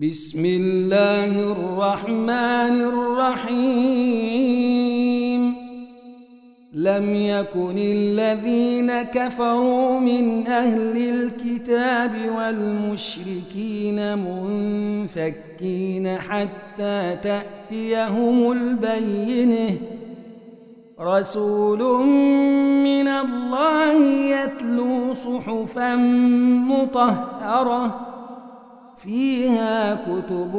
بسم الله الرحمن الرحيم لم يكن الذين كفروا من أهل الكتاب والمشركين منفكين حتى تأتيهم البينة رسول من الله يتلو صحفا مطهرة فيها كتب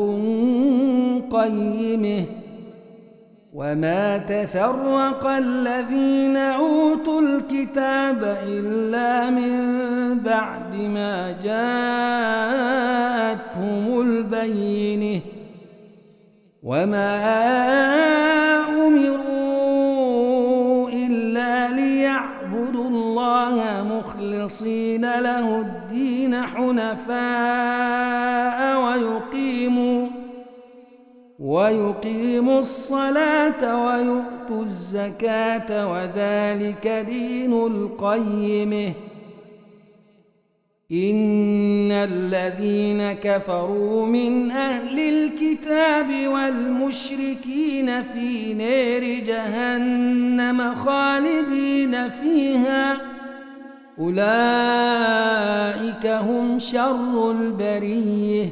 قيمة وما تفرق الذين أوتوا الكتاب إلا من بعد ما جاءتهم البينة وما أمروا إلا ليعبدوا الله مخلصين له الدين حنفاء ويقيموا الصلاة ويؤتوا الزكاة وذلك دين القيمة إن الذين كفروا من أهل الكتاب والمشركين في نار جهنم خالدين فيها أولئك هم شر البرية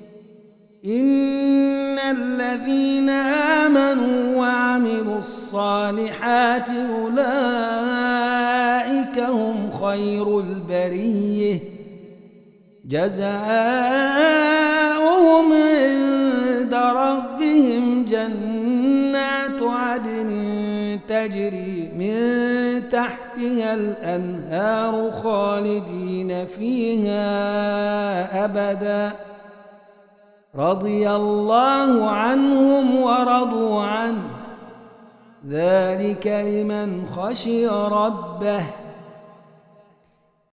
إن الذين آمنوا وعملوا الصالحات أولئك هم خير البرية جزاؤهم عند ربهم جنات عدن تجري من تحتها الأنهار خالدين فيها أبدا رضي الله عنهم ورضوا عنه ذلك لمن خشي ربه